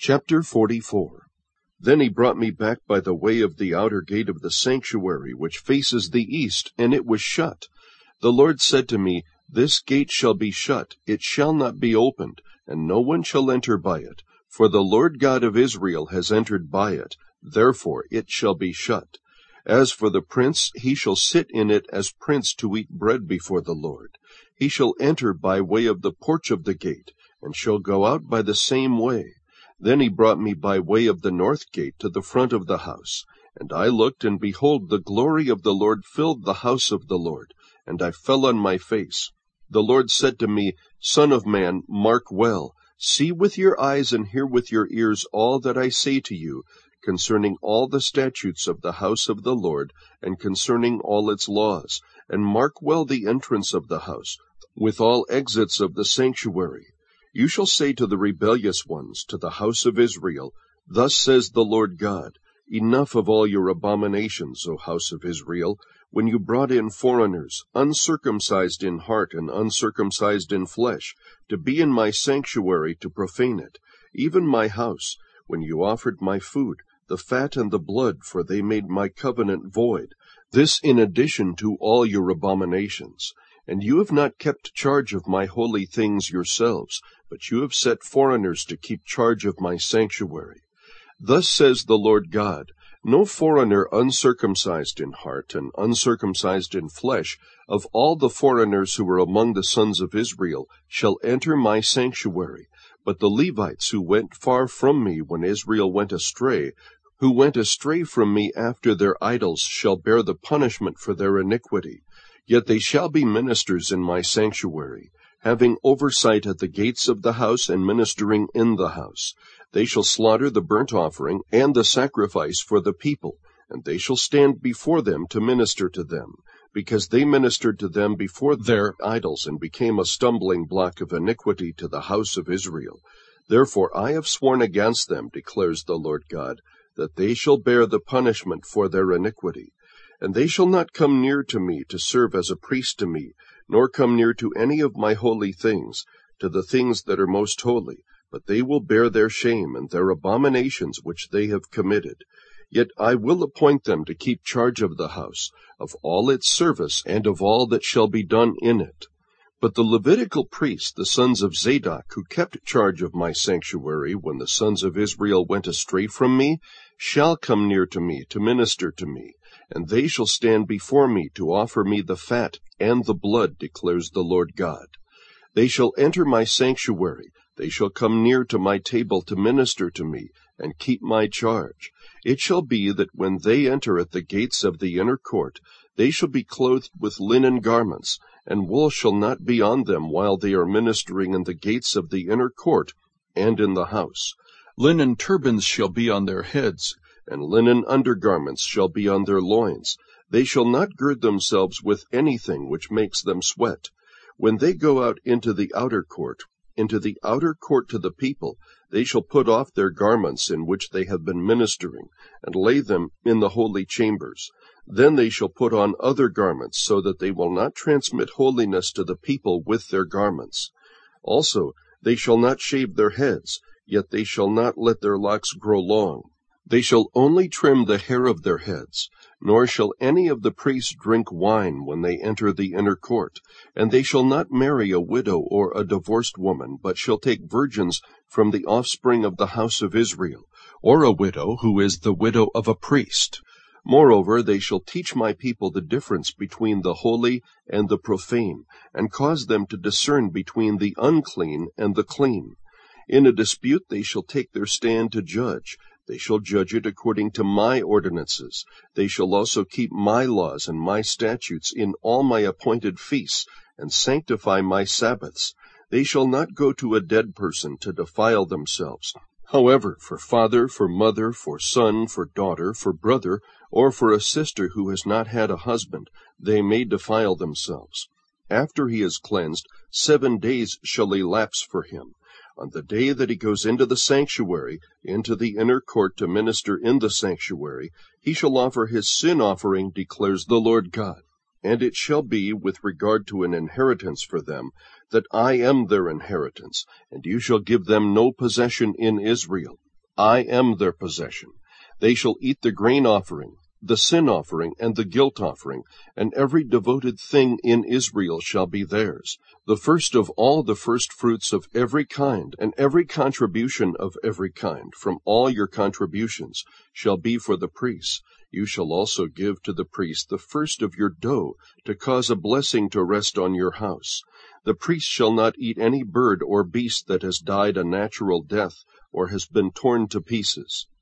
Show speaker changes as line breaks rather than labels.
Chapter 44. Then he brought me back by the way of the outer gate of the sanctuary, which faces the east, and it was shut. The Lord said to me, This gate shall be shut, it shall not be opened, and no one shall enter by it. For the Lord God of Israel has entered by it, therefore it shall be shut. As for the prince, he shall sit in it as prince to eat bread before the Lord. He shall enter by way of the porch of the gate, and shall go out by the same way. Then he brought me by way of the north gate to the front of the house. And I looked, and behold, the glory of the Lord filled the house of the Lord. And I fell on my face. The Lord said to me, Son of man, mark well. See with your eyes and hear with your ears all that I say to you, concerning all the statutes of the house of the Lord, and concerning all its laws. And mark well the entrance of the house, with all exits of the sanctuary. You shall say to the rebellious ones, to the house of Israel, Thus says the Lord God, Enough of all your abominations, O house of Israel, when you brought in foreigners, uncircumcised in heart and uncircumcised in flesh, to be in my sanctuary to profane it, even my house, when you offered my food, the fat and the blood, for they made my covenant void, this in addition to all your abominations. And you have not kept charge of my holy things yourselves, but you have set foreigners to keep charge of my sanctuary. Thus says the Lord God, No foreigner uncircumcised in heart and uncircumcised in flesh, of all the foreigners who are among the sons of Israel, shall enter my sanctuary. But the Levites who went far from me when Israel went astray, who went astray from me after their idols, shall bear the punishment for their iniquity. Yet they shall be ministers in my sanctuary, having oversight at the gates of the house and ministering in the house. They shall slaughter the burnt offering and the sacrifice for the people, and they shall stand before them to minister to them, because they ministered to them before their idols and became a stumbling block of iniquity to the house of Israel. Therefore I have sworn against them, declares the Lord God, that they shall bear the punishment for their iniquity. And they shall not come near to me to serve as a priest to me, nor come near to any of my holy things, to the things that are most holy, but they will bear their shame and their abominations which they have committed. Yet I will appoint them to keep charge of the house, of all its service, and of all that shall be done in it. But the Levitical priests, the sons of Zadok, who kept charge of my sanctuary when the sons of Israel went astray from me, shall come near to me to minister to me, and they shall stand before me to offer me the fat and the blood, declares the Lord God. They shall enter my sanctuary, they shall come near to my table to minister to me, and keep my charge. It shall be that when they enter at the gates of the inner court, they shall be clothed with linen garments, and wool shall not be on them while they are ministering in the gates of the inner court and in the house. Linen turbans shall be on their heads, and linen undergarments shall be on their loins. They shall not gird themselves with anything which makes them sweat. When they go out into the outer court to the people, they shall put off their garments in which they have been ministering, and lay them in the holy chambers. Then they shall put on other garments, so that they will not transmit holiness to the people with their garments. Also, they shall not shave their heads, yet they shall not let their locks grow long. They shall only trim the hair of their heads, nor shall any of the priests drink wine when they enter the inner court. And they shall not marry a widow or a divorced woman, but shall take virgins from the offspring of the house of Israel, or a widow who is the widow of a priest. Moreover, they shall teach my people the difference between the holy and the profane, and cause them to discern between the unclean and the clean. In a dispute they shall take their stand to judge. They shall judge it according to my ordinances. They shall also keep my laws and my statutes in all my appointed feasts, and sanctify my Sabbaths. They shall not go to a dead person to defile themselves. However, for father, for mother, for son, for daughter, for brother, or for a sister who has not had a husband, they may defile themselves. After he is cleansed, 7 days shall elapse for him. On the day that he goes into the sanctuary, into the inner court to minister in the sanctuary, he shall offer his sin offering, declares the Lord God. And it shall be, with regard to an inheritance for them, that I am their inheritance, and you shall give them no possession in Israel. I am their possession. They shall eat the grain offering, the sin offering, and the guilt offering, and every devoted thing in Israel shall be theirs. The first of all the firstfruits of every kind, and every contribution of every kind, from all your contributions, shall be for the priests. You shall also give to the priest the first of your dough, to cause a blessing to rest on your house. The priest shall not eat any bird or beast that has died a natural death, or has been torn to pieces.